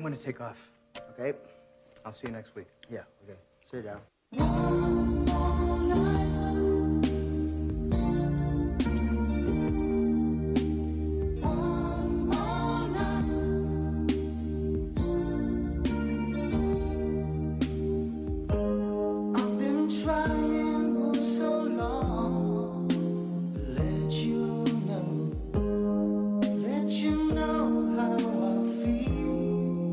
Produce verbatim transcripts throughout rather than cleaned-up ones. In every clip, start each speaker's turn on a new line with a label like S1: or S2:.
S1: gonna take off.
S2: Okay.
S1: I'll see you next week.
S2: Yeah, okay. See you, Dad.
S3: One more night. One more night. I've been trying for so long to let you know, let you know how I feel.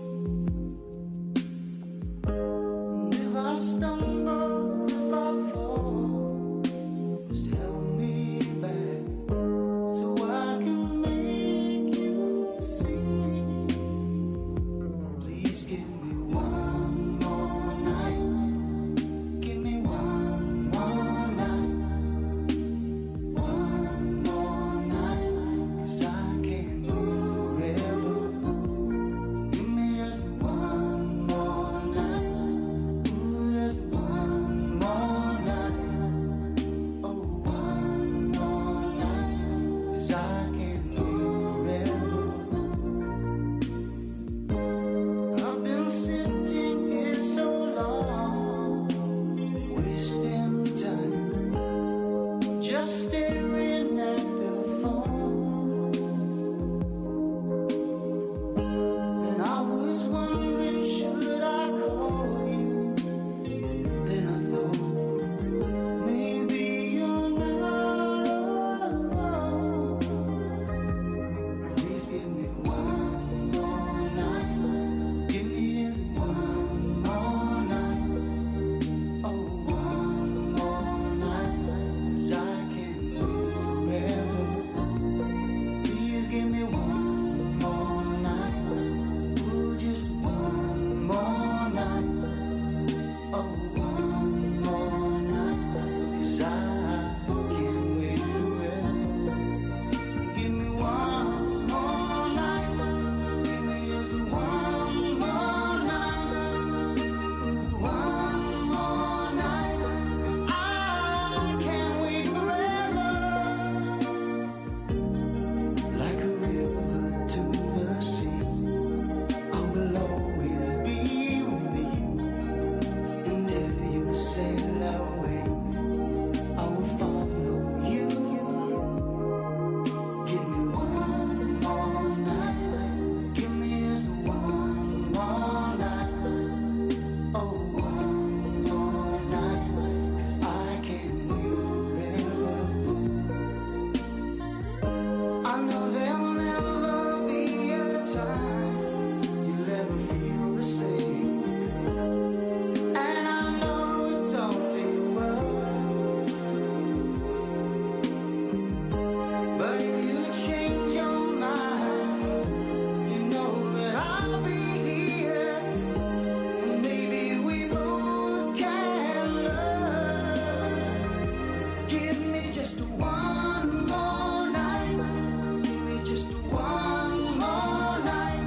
S3: And if I stumble, if I fall, just help me back so I can make you see. Please give me one more night. Give me one more night. One more night, 'cause I can't live forever. Give me just one more night. Ooh, just one more night. Oh, one more night, 'cause I can't live forever. I've been sitting here so long, wasting time, just staring at the phone. And I was wondering, should I call you? Then I thought, maybe you're not alone. Please give me one more night. Give me just one more night. Oh, one more night, 'cause I can't live forever. Please give me one more night. Ooh, just one more night. Oh, one more night, 'cause I can't wait forever. Give me one more night. Give me just one more night. Ooh, one more night, 'cause I can't wait forever. Like a river to the sea, I will always be with you. And if you sail away, I will follow you. Give me one more night. Give me just one more night. Oh, one more night, 'cause I can't live forever. I know there'll never be a time you'll ever feel the same. And I know it's only words, but if you change your mind, you know that I'll be here, and maybe we both can learn. Give me just one more night. Give me just one more night.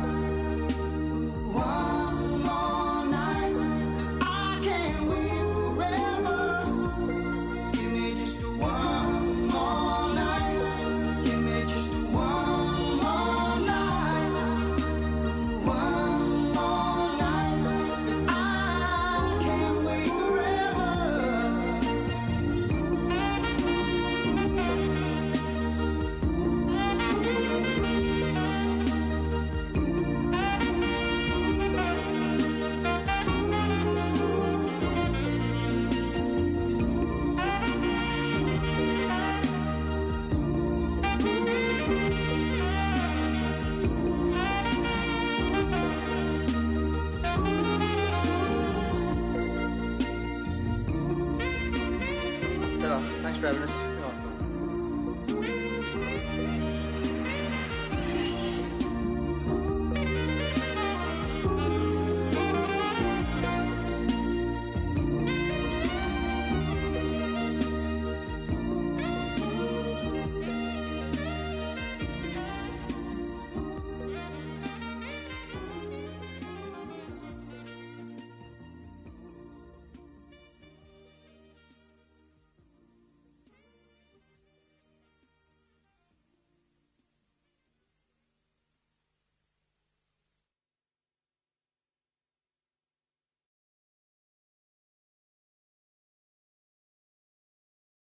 S3: One more night, 'cause I can't wait forever. Give me just one more night. Give me just one more night. One more night, 'cause I can't wait forever.
S2: Ta-da. Thanks for having us.